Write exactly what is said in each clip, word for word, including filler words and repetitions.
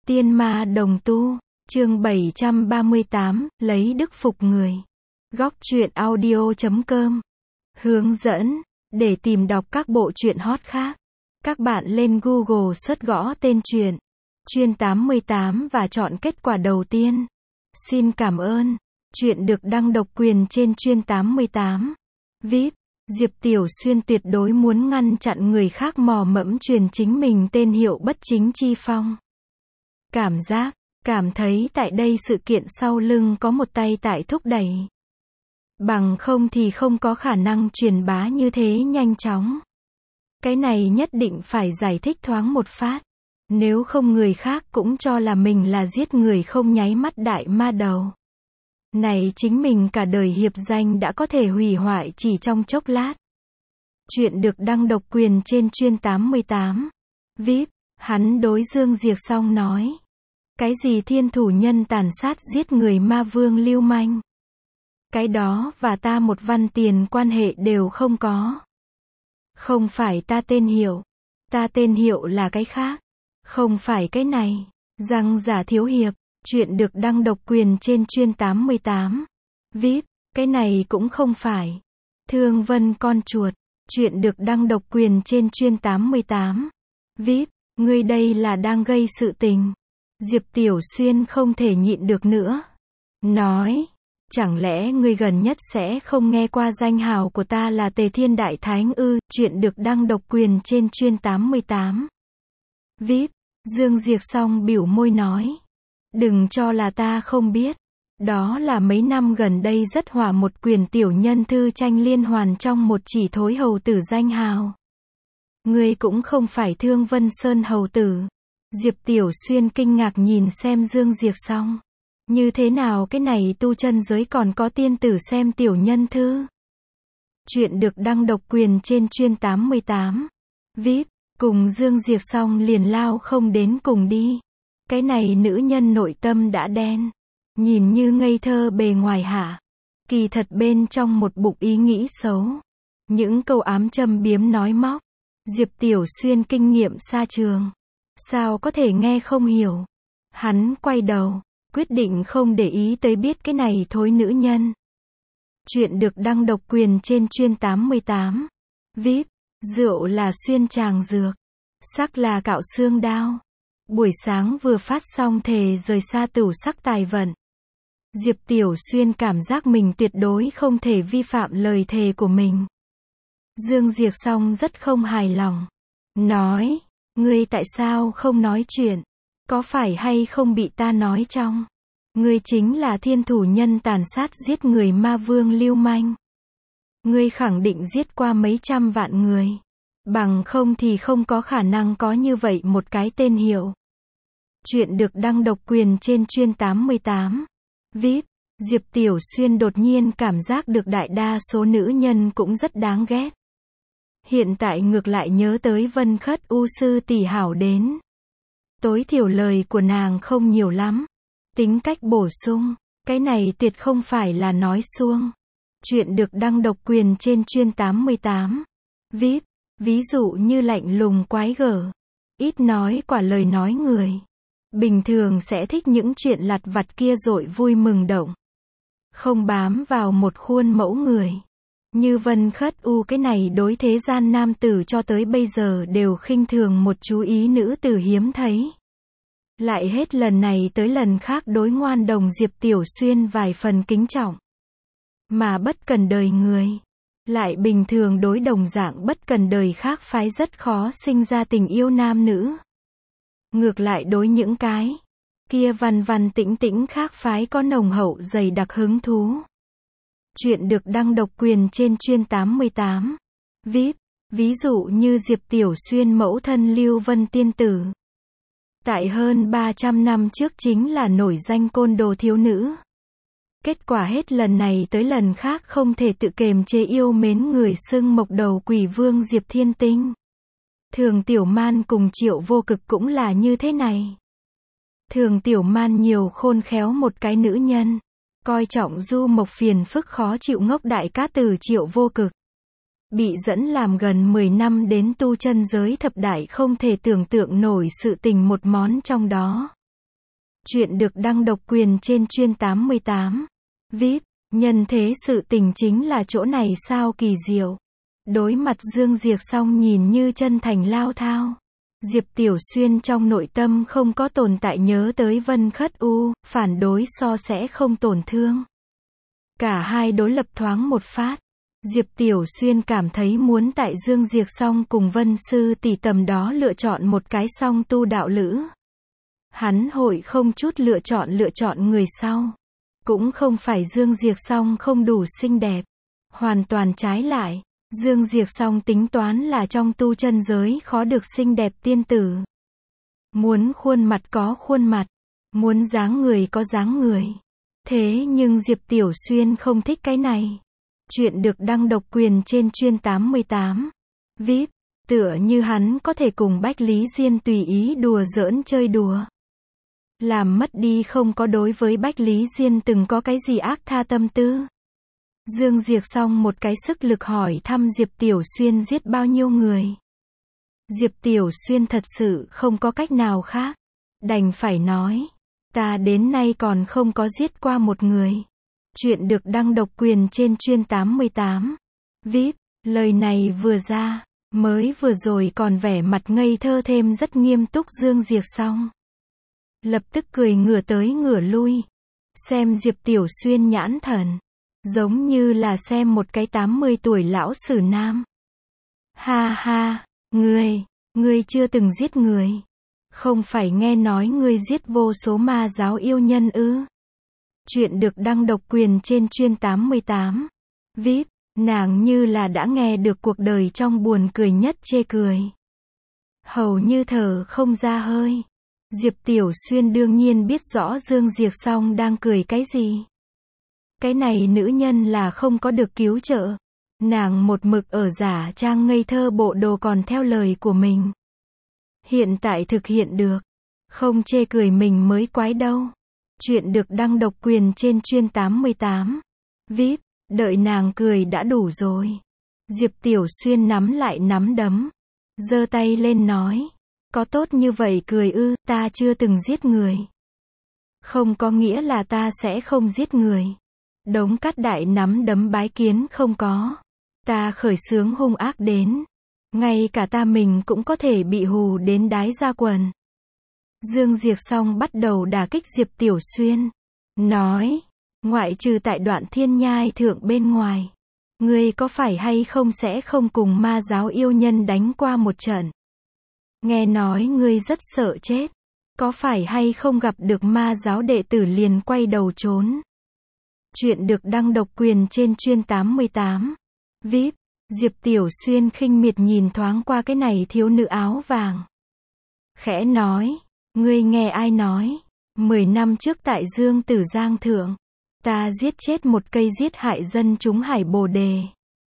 Tiên ma đồng tu, chương bảy trăm ba mươi tám, lấy đức phục người. Góc truyện audio chấm com. Hướng dẫn, để tìm đọc các bộ truyện hot khác. Các bạn lên Google search gõ tên truyện, Truyện tám mươi tám và chọn kết quả đầu tiên. Xin cảm ơn. Truyện được đăng độc quyền trên Truyện tám mươi tám. vê i pê, Diệp Tiểu Xuyên tuyệt đối muốn ngăn chặn người khác mò mẫm truyền chính mình tên hiệu bất chính chi phong. Cảm giác, cảm thấy tại đây sự kiện sau lưng có một tay tại thúc đẩy. Bằng không thì không có khả năng truyền bá như thế nhanh chóng. Cái này nhất định phải giải thích thoáng một phát. Nếu không người khác cũng cho là mình là giết người không nháy mắt đại ma đầu. Này chính mình cả đời hiệp danh đã có thể hủy hoại chỉ trong chốc lát. Chuyện được đăng độc quyền trên Truyện tám mươi tám. vê i pê, hắn đối Dương Diệc Song nói. Cái gì thiên thủ nhân tàn sát giết người ma vương lưu manh. Cái đó và ta một văn tiền quan hệ đều không có. Không phải ta tên hiệu. Ta tên hiệu là cái khác. Không phải cái này. Răng giả thiếu hiệp. Chuyện được đăng độc quyền trên Truyện tám mươi tám. vê i pê, cái này cũng không phải. Thương Vân con chuột. Chuyện được đăng độc quyền trên Truyện tám mươi tám. vê i pê, ngươi đây là đang gây sự tình. Diệp Tiểu Xuyên không thể nhịn được nữa. Nói, chẳng lẽ ngươi gần nhất sẽ không nghe qua danh hào của ta là Tề Thiên Đại Thánh ư? Chuyện được đăng độc quyền trên Truyện tám mươi tám. vê i pê, Dương Diệc Song biểu môi nói. Đừng cho là ta không biết. Đó là mấy năm gần đây rất hỏa một quyền tiểu nhân thư tranh liên hoàn trong một chỉ thối hầu tử danh hào. Ngươi cũng không phải Thương Vân Sơn hầu tử. Diệp Tiểu Xuyên kinh ngạc nhìn xem Dương Diệc Song. Như thế nào cái này tu chân giới còn có tiên tử xem tiểu nhân thư? Chuyện được đăng độc quyền trên Truyện tám mươi tám. vê i pê, cùng Dương Diệc Song liền lao không đến cùng đi. Cái này nữ nhân nội tâm đã đen. Nhìn như ngây thơ bề ngoài hả. Kỳ thật bên trong một bụng ý nghĩ xấu. Những câu ám châm biếm nói móc. Diệp Tiểu Xuyên kinh nghiệm xa trường. Sao có thể nghe không hiểu. Hắn quay đầu. Quyết định không để ý tới biết cái này thối nữ nhân. Chuyện được đăng độc quyền trên Truyện tám mươi tám. vê i pê, rượu là xuyên tràng dược. Sắc là cạo xương đao. Buổi sáng vừa phát xong thề rời xa tửu sắc tài vận. Diệp Tiểu Xuyên cảm giác mình tuyệt đối không thể vi phạm lời thề của mình. Dương Diệc Song rất không hài lòng. Nói, ngươi tại sao không nói chuyện? Có phải hay không bị ta nói trong? Ngươi chính là thiên thủ nhân tàn sát giết người ma vương lưu manh. Ngươi khẳng định giết qua mấy trăm vạn người. Bằng không thì không có khả năng có như vậy một cái tên hiệu. Chuyện được đăng độc quyền trên Truyện tám mươi tám. vê i pê, Diệp Tiểu Xuyên đột nhiên cảm giác được đại đa số nữ nhân cũng rất đáng ghét. Hiện tại ngược lại nhớ tới Vân Khất U sư tỷ hảo đến. Tối thiểu lời của nàng không nhiều lắm. Tính cách bổ sung, cái này tuyệt không phải là nói suông. Chuyện được đăng độc quyền trên Truyện tám mươi tám. vê i pê, ví dụ như lạnh lùng quái gở. Ít nói quả lời nói người. Bình thường sẽ thích những chuyện lặt vặt kia rồi vui mừng động. Không bám vào một khuôn mẫu người. Như Vân Khất U cái này đối thế gian nam tử cho tới bây giờ đều khinh thường một chú ý nữ tử hiếm thấy. Lại hết lần này tới lần khác đối ngoan đồng Diệp Tiểu Xuyên vài phần kính trọng. Mà bất cần đời người. Lại bình thường đối đồng dạng bất cần đời khác phái rất khó sinh ra tình yêu nam nữ. Ngược lại đối những cái kia văn văn tĩnh tĩnh khác phái có nồng hậu dày đặc hứng thú. Chuyện được đăng độc quyền trên Truyện tám mươi tám. vê i pê, ví dụ như Diệp Tiểu Xuyên mẫu thân Lưu Vân Tiên Tử. Tại hơn ba trăm năm trước chính là nổi danh côn đồ thiếu nữ. Kết quả hết lần này tới lần khác không thể tự kềm chế yêu mến người xưng mộc đầu quỷ vương Diệp Thiên Tinh. Thường Tiểu Man cùng Triệu Vô Cực cũng là như thế này. Thường Tiểu Man nhiều khôn khéo một cái nữ nhân. Coi trọng du mộc phiền phức khó chịu ngốc đại cá từ Triệu Vô Cực. Bị dẫn làm gần mười năm đến tu chân giới thập đại không thể tưởng tượng nổi sự tình một món trong đó. Chuyện được đăng độc quyền trên chuyên tám mươi tám. vê i pê, nhân thế sự tình chính là chỗ này sao kỳ diệu. Đối mặt Dương Diệc xong nhìn như chân thành lao thao. Diệp Tiểu Xuyên trong nội tâm không có tồn tại nhớ tới Vân Khất U, phản đối so sẽ không tổn thương. Cả hai đối lập thoáng một phát. Diệp Tiểu Xuyên cảm thấy muốn tại Dương Diệc xong cùng Vân Sư tỷ tầm đó lựa chọn một cái song tu đạo lữ. Hắn hội không chút lựa chọn lựa chọn người sau. Cũng không phải Dương Diệc xong không đủ xinh đẹp. Hoàn toàn trái lại. Dương Diệc xong tính toán là trong tu chân giới khó được xinh đẹp tiên tử. Muốn khuôn mặt có khuôn mặt. Muốn dáng người có dáng người. Thế nhưng Diệp Tiểu Xuyên không thích cái này. Chuyện được đăng độc quyền trên chuyên tám mươi tám. vê i pê, tựa như hắn có thể cùng Bách Lý Diên tùy ý đùa giỡn chơi đùa. Làm mất đi không có đối với Bách Lý Diên từng có cái gì ác tha tâm tư. Dương Diệc xong một cái sức lực hỏi thăm Diệp Tiểu Xuyên giết bao nhiêu người. Diệp Tiểu Xuyên thật sự không có cách nào khác. Đành phải nói. Ta đến nay còn không có giết qua một người. Chuyện được đăng độc quyền trên chuyên tám mươi tám. vê i pê, lời này vừa ra, mới vừa rồi còn vẻ mặt ngây thơ thêm rất nghiêm túc Dương Diệc xong. Lập tức cười ngửa tới ngửa lui. Xem Diệp Tiểu Xuyên nhãn thần. Giống như là xem một cái tám mươi tuổi lão sử nam. Ha ha, ngươi, ngươi chưa từng giết người. Không phải nghe nói ngươi giết vô số ma giáo yêu nhân ư. Chuyện được đăng độc quyền trên chuyên tám mươi tám. vê i pê, nàng như là đã nghe được cuộc đời trong buồn cười nhất chê cười. Hầu như thở không ra hơi. Diệp Tiểu Xuyên đương nhiên biết rõ Dương Diệc xong đang cười cái gì. Cái này nữ nhân là không có được cứu trợ. Nàng một mực ở giả trang ngây thơ bộ đồ còn theo lời của mình. Hiện tại thực hiện được. Không chê cười mình mới quái đâu. Chuyện được đăng độc quyền trên chuyên tám mươi tám. vê i pê, đợi nàng cười đã đủ rồi. Diệp Tiểu Xuyên nắm lại nắm đấm. Giơ tay lên nói. Có tốt như vậy cười ư, ta chưa từng giết người. Không có nghĩa là ta sẽ không giết người. Đống cát đại nắm đấm bái kiến không có. Ta khởi xướng hung ác đến. Ngay cả ta mình cũng có thể bị hù đến đái ra quần. Dương Diệc xong bắt đầu đả kích Diệp Tiểu Xuyên. Nói. Ngoại trừ tại Đoạn Thiên Nhai thượng bên ngoài. Ngươi có phải hay không sẽ không cùng ma giáo yêu nhân đánh qua một trận. Nghe nói ngươi rất sợ chết. Có phải hay không gặp được ma giáo đệ tử liền quay đầu trốn. Chuyện được đăng độc quyền trên chuyên tám mươi tám. vê i pê, Diệp Tiểu Xuyên khinh miệt nhìn thoáng qua cái này thiếu nữ áo vàng. Khẽ nói, ngươi nghe ai nói, mười năm trước tại Dương Tử Giang Thượng, ta giết chết một cây giết hại dân chúng Hải Bồ Đề.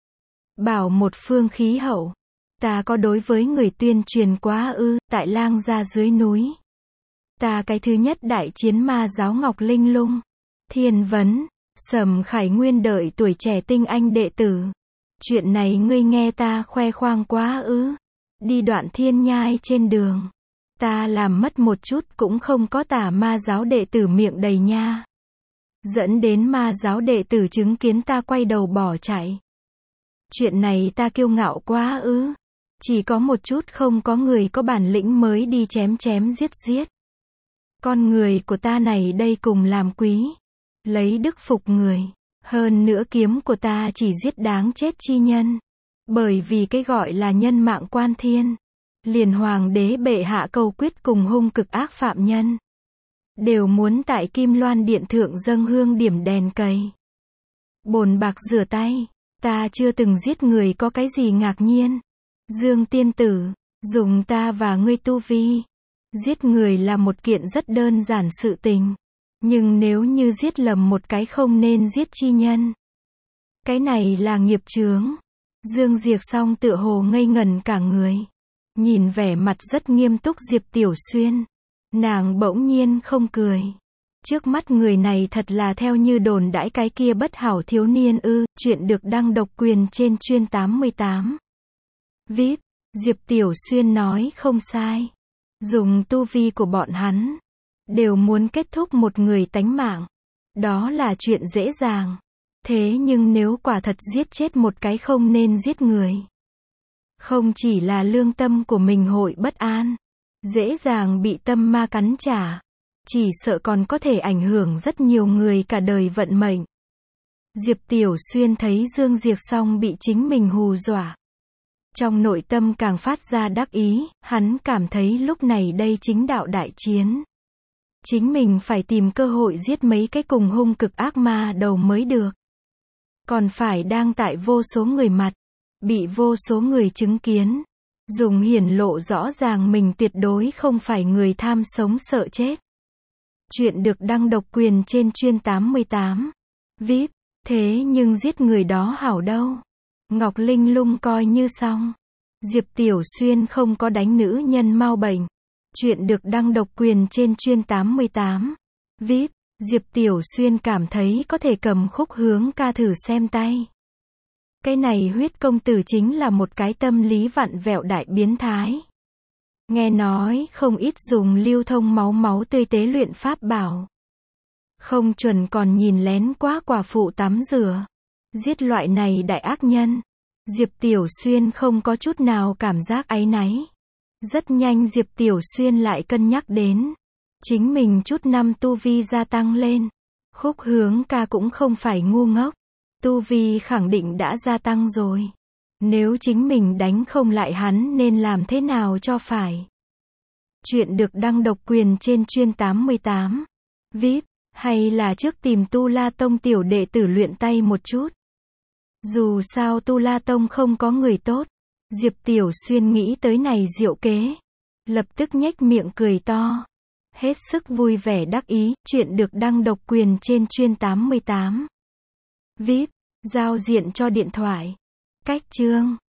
Bảo một phương khí hậu, ta có đối với người tuyên truyền quá ư, tại Lang Gia dưới núi. Ta cái thứ nhất đại chiến ma giáo Ngọc Linh Lung, Thiên Vấn, Sầm Khải Nguyên đợi tuổi trẻ tinh anh đệ tử. Chuyện này ngươi nghe ta khoe khoang quá ư. Đi Đoạn Thiên Nhai trên đường. Ta làm mất một chút cũng không có tả ma giáo đệ tử miệng đầy nha. Dẫn đến ma giáo đệ tử chứng kiến ta quay đầu bỏ chạy. Chuyện này ta kiêu ngạo quá ư. Chỉ có một chút không có người có bản lĩnh mới đi chém chém giết giết. Con người của ta này đây cùng làm quý. Lấy đức phục người. Hơn nữa kiếm của ta chỉ giết đáng chết chi nhân. Bởi vì cái gọi là nhân mạng quan thiên. Liền hoàng đế bệ hạ cầu quyết cùng hung cực ác phạm nhân. Đều muốn tại Kim Loan Điện thượng dâng hương điểm đèn cầy. Bồn bạc rửa tay. Ta chưa từng giết người có cái gì ngạc nhiên. Dương tiên tử, dùng ta và ngươi tu vi. Giết người là một kiện rất đơn giản sự tình. Nhưng nếu như giết lầm một cái không nên giết chi nhân. Cái này là nghiệp chướng. Dương Diệc xong tựa hồ ngây ngần cả người. Nhìn vẻ mặt rất nghiêm túc Diệp Tiểu Xuyên. Nàng bỗng nhiên không cười. Trước mắt người này thật là theo như đồn đãi cái kia bất hảo thiếu niên ư. Chuyện được đăng độc quyền trên chuyên tám mươi tám. vê i pê, Diệp Tiểu Xuyên nói không sai. Dùng tu vi của bọn hắn. đều muốn kết thúc một người tánh mạng. Đó là chuyện dễ dàng. Thế nhưng nếu quả thật giết chết một cái không nên giết người, không chỉ là lương tâm của mình hội bất an, dễ dàng bị tâm ma cắn trả, chỉ sợ còn có thể ảnh hưởng rất nhiều người cả đời vận mệnh. Diệp Tiểu Xuyên thấy Dương Diệc Song bị chính mình hù dọa, trong nội tâm càng phát ra đắc ý, hắn cảm thấy lúc này đây chính đạo đại chiến. Chính mình phải tìm cơ hội giết mấy cái cùng hung cực ác ma đầu mới được. Còn phải đang tại vô số người mặt, bị vô số người chứng kiến, dùng hiển lộ rõ ràng mình tuyệt đối không phải người tham sống sợ chết. Chuyện được đăng độc quyền trên chuyên tám mươi tám. vê i pê, thế nhưng giết người đó hảo đâu. Ngọc Linh Lung coi như xong. Diệp Tiểu Xuyên không có đánh nữ nhân mau bệnh. Chuyện được đăng độc quyền trên chuyên tám mươi tám. vê i pê, Diệp Tiểu Xuyên cảm thấy có thể cầm khúc hướng ca thử xem tay. Cái này huyết công tử chính là một cái tâm lý vặn vẹo đại biến thái. Nghe nói không ít dùng lưu thông máu máu tươi tế luyện pháp bảo. Không chuẩn còn nhìn lén quá quả phụ tắm rửa. Giết loại này đại ác nhân. Diệp Tiểu Xuyên không có chút nào cảm giác áy náy. Rất nhanh Diệp Tiểu Xuyên lại cân nhắc đến. Chính mình chút năm tu vi gia tăng lên. Khúc hướng ca cũng không phải ngu ngốc. Tu vi khẳng định đã gia tăng rồi. Nếu chính mình đánh không lại hắn nên làm thế nào cho phải. Chuyện được đăng độc quyền trên chuyên tám mươi tám. vê i pê, hay là trước tìm Tu La Tông tiểu đệ tử luyện tay một chút. Dù sao Tu La Tông không có người tốt. Diệp Tiểu Xuyên nghĩ tới này diệu kế. Lập tức nhếch miệng cười to. Hết sức vui vẻ đắc ý, chuyện được đăng độc quyền trên chuyên tám mươi tám. vê i pê, giao diện cho điện thoại. Cách chương